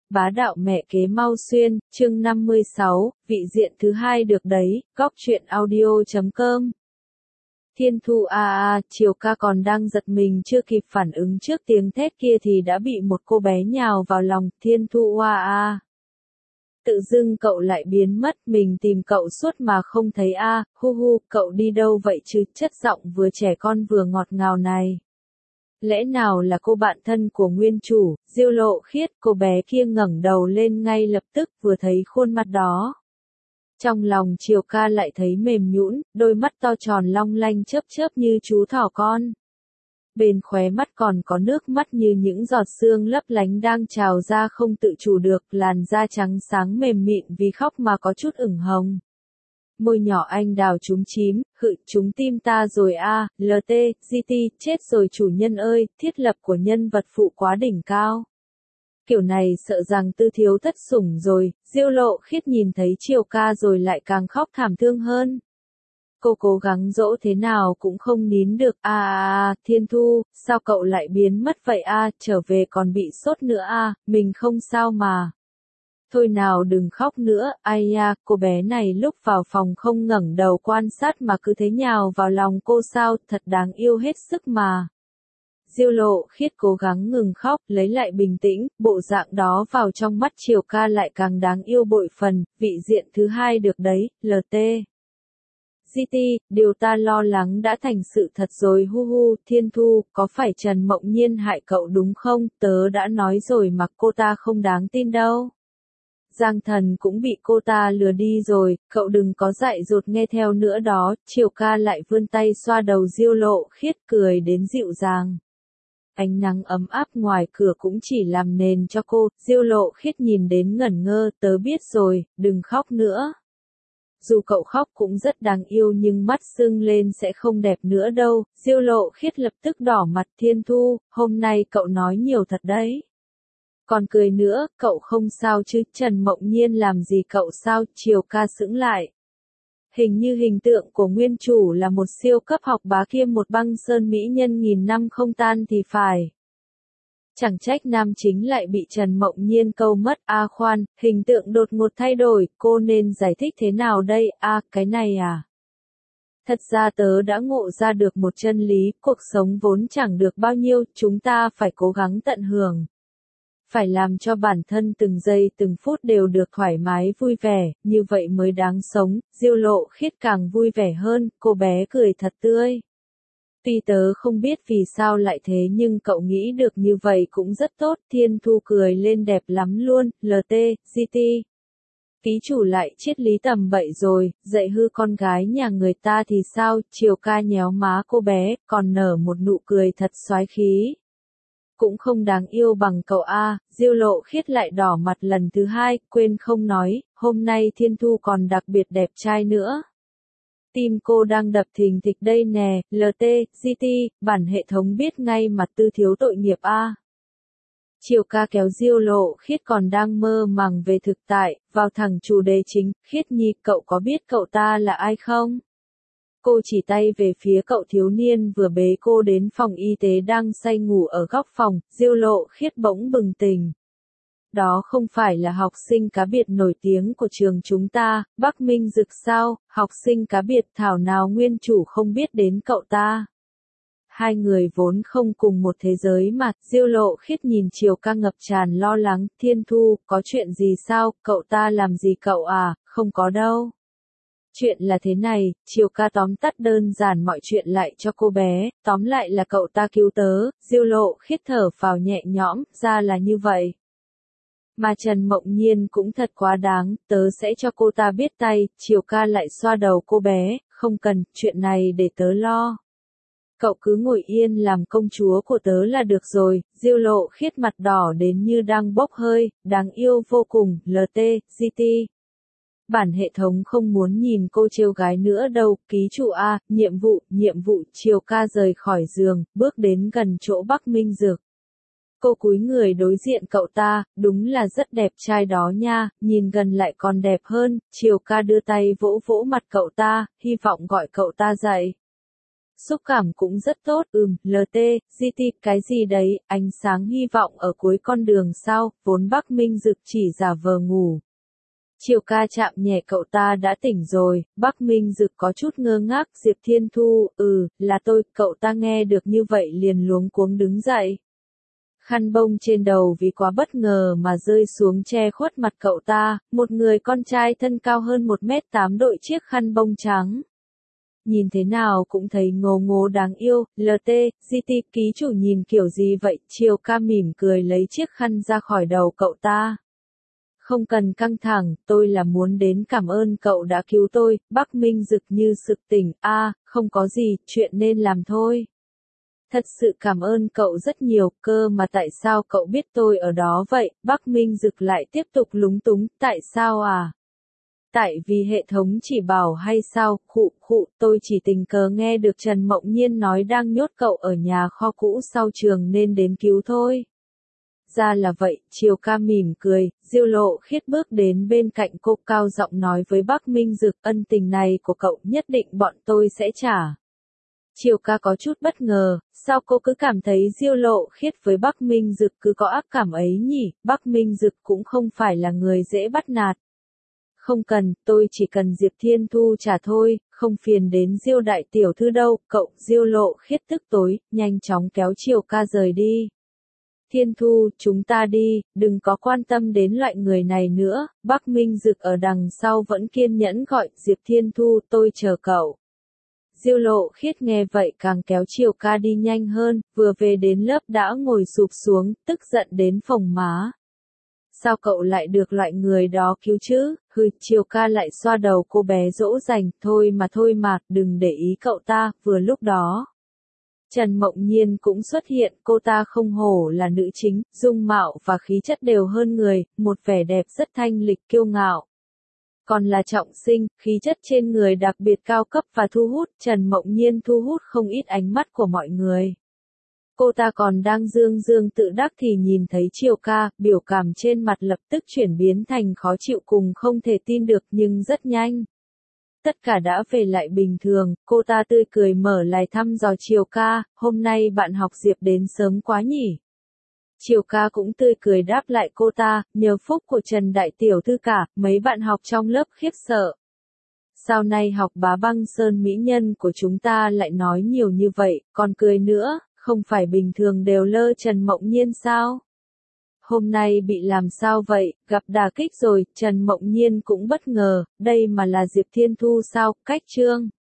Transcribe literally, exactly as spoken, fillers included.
Bá đạo mẹ kế mau xuyên, chương năm mươi sáu, vị diện thứ hai được đấy, góc truyện audio chấm com. Thiên Thu a a, Triều ca còn đang giật mình chưa kịp phản ứng trước tiếng thét kia thì đã bị một cô bé nhào vào lòng. Thiên Thu a a. Tự dưng cậu lại biến mất, mình tìm cậu suốt mà không thấy a, à. Hu hu, cậu đi đâu vậy chứ? Chất giọng vừa trẻ con vừa ngọt ngào này. Lẽ nào là cô bạn thân của nguyên chủ, Diêu Lộ Khiết? Cô bé kia ngẩng đầu lên ngay lập tức vừa thấy khuôn mặt đó. Trong lòng Triều ca lại thấy mềm nhũn, đôi mắt to tròn long lanh chớp chớp như chú thỏ con. Bên khóe mắt còn có nước mắt như những giọt sương lấp lánh đang trào ra không tự chủ được, làn da trắng sáng mềm mịn vì khóc mà có chút ửng hồng. Môi nhỏ anh đào trúng chím, hự trúng tim ta rồi a, à, lờ tê, giê tê, chết rồi chủ nhân ơi, thiết lập của nhân vật phụ quá đỉnh cao. Kiểu này sợ rằng Tư Thiếu thất sủng rồi. Diêu Lộ Khiết nhìn thấy Triều ca rồi lại càng khóc thảm thương hơn. Cô cố gắng dỗ thế nào cũng không nín được. A a a, Thiên Thu, sao cậu lại biến mất vậy a, à, trở về còn bị sốt nữa a, à, mình không sao mà. Thôi nào đừng khóc nữa, ai ya, cô bé này lúc vào phòng không ngẩng đầu quan sát mà cứ thế nhào vào lòng cô sao, thật đáng yêu hết sức mà. Diêu Lộ Khiết cố gắng ngừng khóc, lấy lại bình tĩnh, bộ dạng đó vào trong mắt Triều ca lại càng đáng yêu bội phần, vị diện thứ hai được đấy, lờ tê. giê tê, điều ta lo lắng đã thành sự thật rồi hu hu, Thiên Thu, có phải Trần Mộng Nhiên hại cậu đúng không? Tớ đã nói rồi mà cô ta không đáng tin đâu. Giang Thần cũng bị cô ta lừa đi rồi, cậu đừng có dại dột nghe theo nữa đó. Triều ca lại vươn tay xoa đầu Diêu Lộ Khiết cười đến dịu dàng. Ánh nắng ấm áp ngoài cửa cũng chỉ làm nền cho cô. Diêu Lộ Khiết nhìn đến ngẩn ngơ, tớ biết rồi, đừng khóc nữa. Dù cậu khóc cũng rất đáng yêu nhưng mắt sưng lên sẽ không đẹp nữa đâu. Diêu Lộ Khiết lập tức đỏ mặt. Thiên Thu, hôm nay cậu nói nhiều thật đấy. Còn cười nữa, cậu không sao chứ? Trần Mộng Nhiên làm gì cậu sao? Triều ca sững lại. Hình như hình tượng của nguyên chủ là một siêu cấp học bá kiêm một băng sơn mỹ nhân nghìn năm không tan thì phải. Chẳng trách nam chính lại bị Trần Mộng Nhiên câu mất. A à khoan, hình tượng đột ngột thay đổi, cô nên giải thích thế nào đây? A à, cái này à? Thật ra tớ đã ngộ ra được một chân lý, cuộc sống vốn chẳng được bao nhiêu, chúng ta phải cố gắng tận hưởng. Phải làm cho bản thân từng giây từng phút đều được thoải mái vui vẻ, như vậy mới đáng sống. Diêu Lộ Khiết càng vui vẻ hơn, cô bé cười thật tươi. Tuy tớ không biết vì sao lại thế nhưng cậu nghĩ được như vậy cũng rất tốt. Thiên Thu cười lên đẹp lắm luôn, lờ tê, giê tê. Ký chủ lại triết lý tầm bậy rồi, dạy hư con gái nhà người ta thì sao? Triều ca nhéo má cô bé, còn nở một nụ cười thật xoái khí. Cũng không đáng yêu bằng cậu a. Diêu Lộ Khiết lại đỏ mặt lần thứ hai, quên không nói, hôm nay Thiên Thu còn đặc biệt đẹp trai nữa. Tim cô đang đập thình thịch đây nè, lờ tê, giê tê, bản hệ thống biết ngay mà Tư Thiếu tội nghiệp a. Triều ca kéo Diêu Lộ Khiết còn đang mơ màng về thực tại, vào thẳng chủ đề chính. Khiết Nhi, cậu có biết cậu ta là ai không? Cô chỉ tay về phía cậu thiếu niên vừa bế cô đến phòng y tế đang say ngủ ở góc phòng. Diêu Lộ Khiết bỗng bừng tỉnh. Đó không phải là học sinh cá biệt nổi tiếng của trường chúng ta, Bắc Minh Dực sao? Học sinh cá biệt thảo nào nguyên chủ không biết đến cậu ta. Hai người vốn không cùng một thế giới mà. Diêu Lộ Khiết nhìn Triều ca ngập tràn lo lắng. Thiên Thu, có chuyện gì sao? Cậu ta làm gì cậu à? Không có đâu. Chuyện là thế này, Triều ca tóm tắt đơn giản mọi chuyện lại cho cô bé, tóm lại là cậu ta cứu tớ. Diêu Lộ Khiết thở phào nhẹ nhõm, ra là như vậy. Mà Trần Mộng Nhiên cũng thật quá đáng, tớ sẽ cho cô ta biết tay. Triều ca lại xoa đầu cô bé, không cần, chuyện này để tớ lo. Cậu cứ ngồi yên làm công chúa của tớ là được rồi. Diêu Lộ Khiết mặt đỏ đến như đang bốc hơi, đáng yêu vô cùng, lờ tê, giê tê. Bản hệ thống không muốn nhìn cô trêu gái nữa đâu. Ký chủ A, nhiệm vụ, nhiệm vụ. Triều ca rời khỏi giường, bước đến gần chỗ Bắc Minh Dực. Cô cúi người đối diện cậu ta, đúng là rất đẹp trai đó nha, nhìn gần lại còn đẹp hơn. Triều ca đưa tay vỗ vỗ mặt cậu ta, hy vọng gọi cậu ta dậy. xúc cảm cũng rất tốt, ừm, lờ tê, giê tê, cái gì đấy, ánh sáng hy vọng ở cuối con đường sao, vốn Bắc Minh Dực chỉ giả vờ ngủ. Chiều ca chạm nhẹ cậu ta đã tỉnh rồi, Bắc Minh Dực có chút ngơ ngác, Diệp Thiên Thu, ừ, là tôi, cậu ta nghe được như vậy liền luống cuống đứng dậy. Khăn bông trên đầu vì quá bất ngờ mà rơi xuống che khuất mặt cậu ta, một người con trai thân cao hơn một mét tám đội chiếc khăn bông trắng. Nhìn thế nào cũng thấy ngô ngô đáng yêu, lờ tê, giê tê, ký chủ nhìn kiểu gì vậy, Chiều ca mỉm cười lấy chiếc khăn ra khỏi đầu cậu ta. Không cần căng thẳng, tôi là muốn đến cảm ơn cậu đã cứu tôi, Bắc Minh Dực như sực tỉnh, a, à, không có gì, chuyện nên làm thôi. Thật sự cảm ơn cậu rất nhiều, cơ mà tại sao cậu biết tôi ở đó vậy, Bắc Minh Dực lại tiếp tục lúng túng, tại sao à? Tại vì hệ thống chỉ bảo hay sao, khụ khụ, tôi chỉ tình cờ nghe được Trần Mộng Nhiên nói đang nhốt cậu ở nhà kho cũ sau trường nên đến cứu thôi. Ra là vậy, Chiều ca mỉm cười, Diêu Lộ Khiết bước đến bên cạnh cô cao giọng nói với Bắc Minh Dực, ân tình này của cậu nhất định bọn tôi sẽ trả. Chiều ca có chút bất ngờ, sao cô cứ cảm thấy Diêu Lộ Khiết với Bắc Minh Dực cứ có ác cảm ấy nhỉ, Bắc Minh Dực cũng không phải là người dễ bắt nạt. Không cần, tôi chỉ cần Diệp Thiên Thu trả thôi, không phiền đến Diêu đại tiểu thư đâu, cậu, Diêu Lộ Khiết tức tối, nhanh chóng kéo Chiều ca rời đi. Thiên Thu, chúng ta đi, đừng có quan tâm đến loại người này nữa, Bắc Minh Dực ở đằng sau vẫn kiên nhẫn gọi, Diệp Thiên Thu, tôi chờ cậu. Diêu Lộ Khiết nghe vậy càng kéo Chiều ca đi nhanh hơn, vừa về đến lớp đã ngồi sụp xuống, tức giận đến phồng má. Sao cậu lại được loại người đó cứu chứ, hừ, Chiều ca lại xoa đầu cô bé dỗ dành, thôi mà thôi mà, đừng để ý cậu ta, vừa lúc đó. Trần Mộng Nhiên cũng xuất hiện, cô ta không hổ là nữ chính, dung mạo và khí chất đều hơn người, một vẻ đẹp rất thanh lịch kiêu ngạo. Còn là trọng sinh, khí chất trên người đặc biệt cao cấp và thu hút, Trần Mộng Nhiên thu hút không ít ánh mắt của mọi người. Cô ta còn đang dương dương tự đắc thì nhìn thấy Chiều ca, biểu cảm trên mặt lập tức chuyển biến thành khó chịu cùng không thể tin được nhưng rất nhanh. Tất cả đã về lại bình thường, cô ta tươi cười mở lời thăm dò Chiều ca, hôm nay bạn học Diệp đến sớm quá nhỉ. Chiều ca cũng tươi cười đáp lại cô ta, nhờ phúc của Trần Đại Tiểu Thư cả, mấy bạn học trong lớp khiếp sợ. Sao nay học bá băng sơn mỹ nhân của chúng ta lại nói nhiều như vậy, còn cười nữa, không phải bình thường đều lơ Trần Mộng Nhiên sao? Hôm nay bị làm sao vậy, gặp đả kích rồi, Trần Mộng Nhiên cũng bất ngờ, đây mà là Diệp Thiên Thu sao, cách chương.